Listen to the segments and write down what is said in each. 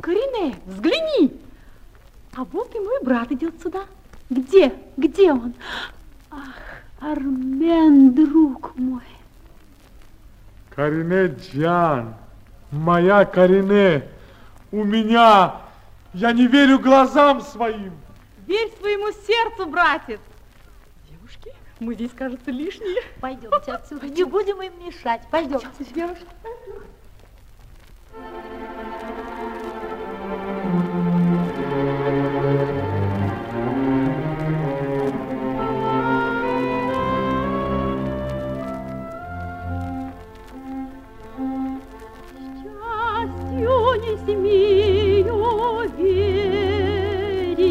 Карине, взгляни. А вот и мой брат идет сюда. Где? Где он? Ах, Армен, друг мой. Карине Джан, моя Карине, у меня, я не верю глазам своим. Верь своему сердцу, братец. Девушки, мы здесь, кажется, лишние. Пойдемте отсюда, не будем им мешать. Пойдемте, девушки. Не смею верить,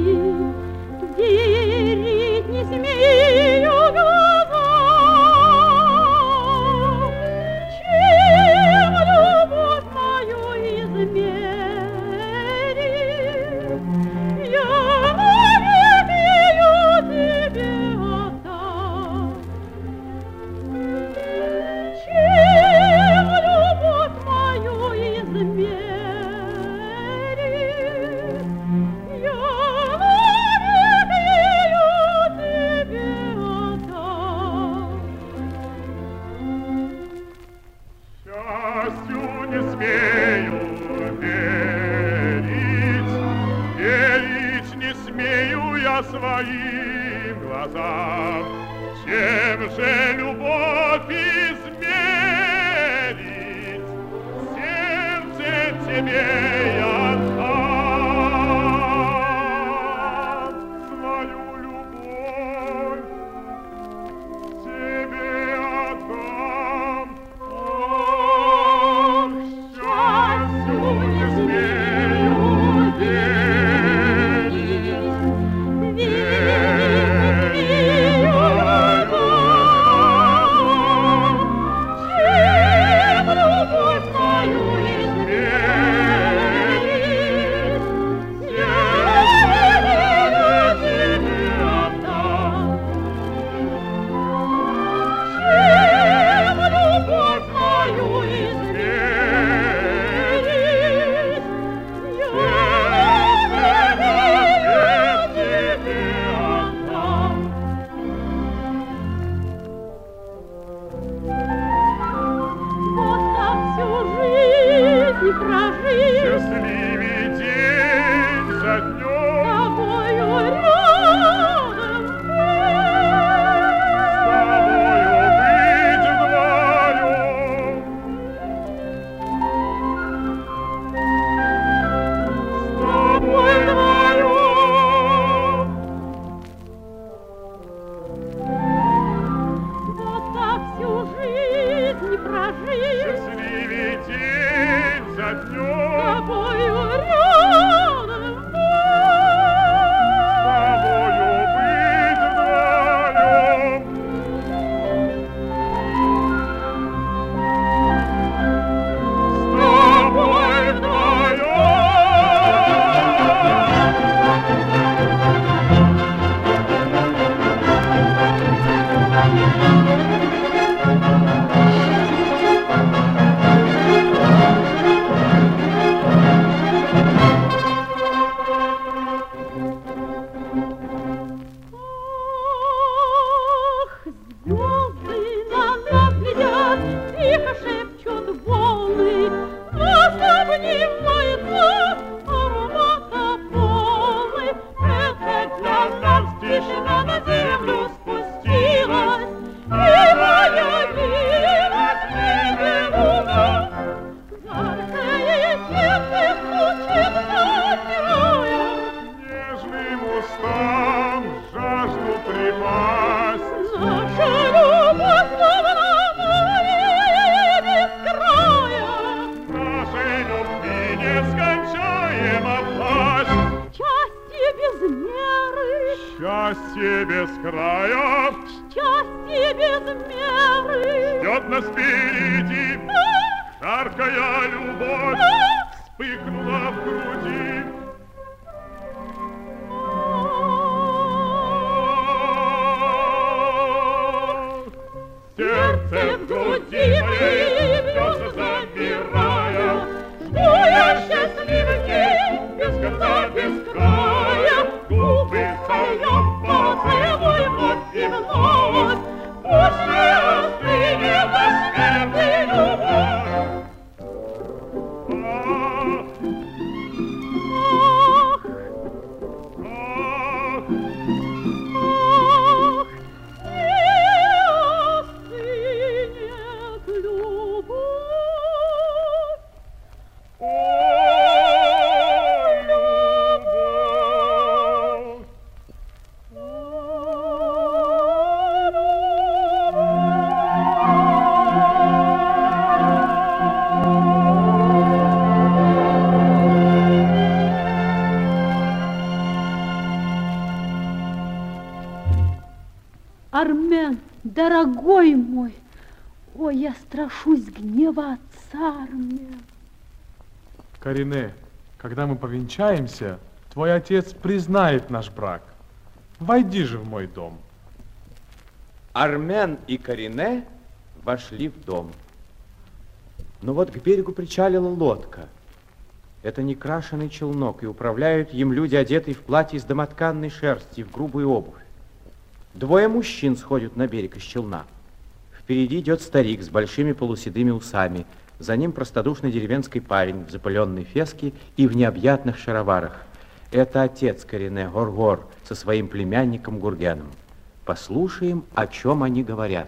верить не смею глазам, чем любовь мою измерить, я навек ее тебе отдам. Чем любовь мою измерить, своим глазам, чем же любовь измерить, сердце тебе я отдам, свою любовь тебе отдам. Ах, счастью не смею счастье без края, счастье без меры ждет нас впереди. Жаркая любовь вспыхнула в груди. Сердце в груди моей бьется, замирая, жду я счастливых дней. Армен, дорогой мой, ой, я страшусь гнева отца, Армен. Карине, когда мы повенчаемся, твой отец признает наш брак. Войди же в мой дом. Армен и Карине вошли в дом. Но вот к берегу причалила лодка. Это некрашенный челнок, и управляют им люди, одетые в платье из домотканной шерсти и в грубую обувь. Двое мужчин сходят на берег из челна. Впереди идет старик с большими полуседыми усами. За ним простодушный деревенский парень в запыленной феске и в необъятных шароварах. Это отец Карине, Горгор, со своим племянником Гургеном. Послушаем, о чем они говорят.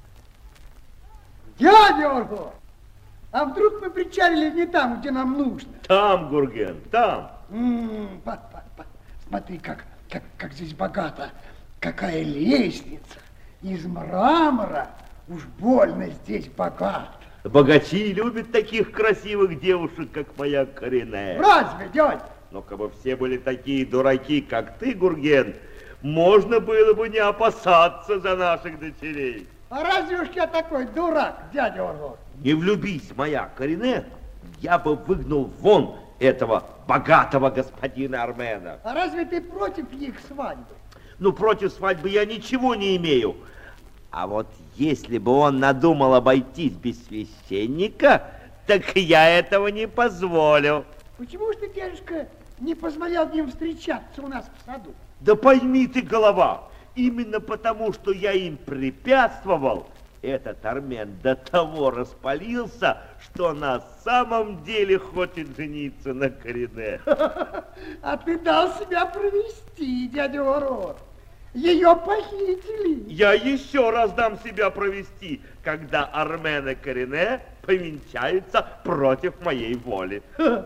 Дядя Горгор, а вдруг мы причалили не там, где нам нужно? Там, Гурген, там. Смотри, как здесь богато. Какая лестница из мрамора. Уж больно здесь богато. Богачи любят таких красивых девушек, как моя Карине. Разве, дядя? Но кабы все были такие дураки, как ты, Гурген, можно было бы не опасаться за наших дочерей. А разве уж я такой дурак, дядя Горгор? Не влюбись, моя Карине, я бы выгнал вон этого богатого господина Армена. А разве ты против их свадьбы? Ну, против свадьбы я ничего не имею. А вот если бы он надумал обойтись без священника, так я этого не позволю. Почему же ты, дядюшка, не позволял им встречаться у нас в саду? Да пойми ты, голова, именно потому, что я им препятствовал, этот Армен до того распалился, что на самом деле хочет жениться на Карине. А ты дал себя провести, дядя Горгор. Ее похитили. Я еще раз дам себя провести, когда Армен и Карине повенчаются против моей воли.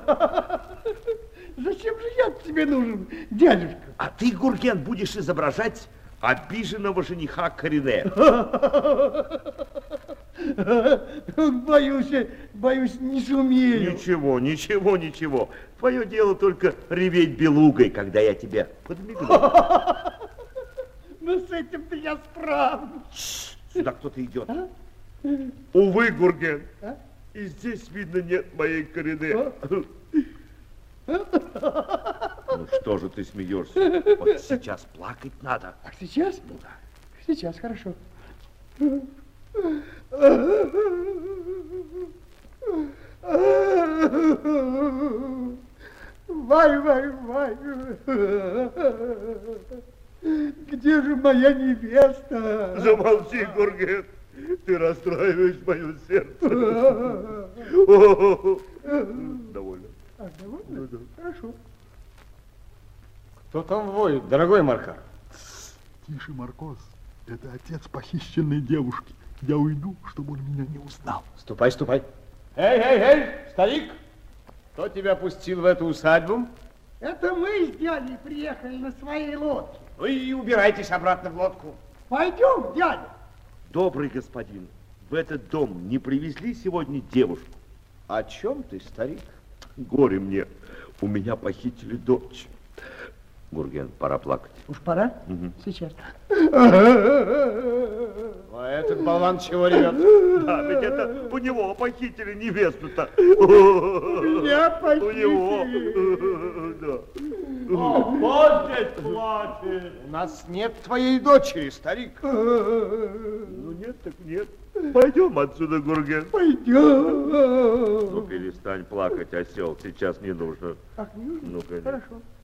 Зачем же я тебе нужен, дядюшка? А ты, Гурген, будешь изображать обиженного жениха Карине. Боюсь, не сумею. Ничего. Твое дело только реветь белугой, когда я тебе подмигну. Ну, с этим-то я справлюсь. Сюда кто-то идет. Увы, Гурген, А? и здесь, видно, нет моей Карине. Ну что же ты смеешься? Вот сейчас плакать надо. А сейчас? Ну да. Сейчас, хорошо. Вай. Где же моя невеста? Замолчи, Гурген. Ты расстраиваешь мое сердце. Довольно. Довольно? Ну да. Хорошо. Кто там воет, дорогой Маркар? Тише, Маркос. Это отец похищенной девушки. Я уйду, чтобы он меня не узнал. Ступай. Эй, старик! Кто тебя пустил в эту усадьбу? Это мы с дядей приехали на своей лодке. Ну и убирайтесь обратно в лодку. Пойдем, дядя. Добрый господин, в этот дом не привезли сегодня девушку? О чем ты, старик? Горе мне, у меня похитили дочь. Гурген, пора плакать. Уж пора? Мгм. Сейчас. А этот болван чего ревет? Да, ведь это у него похитили невесту-то. Меня У него. Кто здесь плачет? У нас нет твоей дочери, старик. Ну нет, так нет. Пойдем отсюда, Гурген. Пойдем. Ну перестань плакать, осел, сейчас не нужно. Ах, не нужно? Ну, конечно. Хорошо.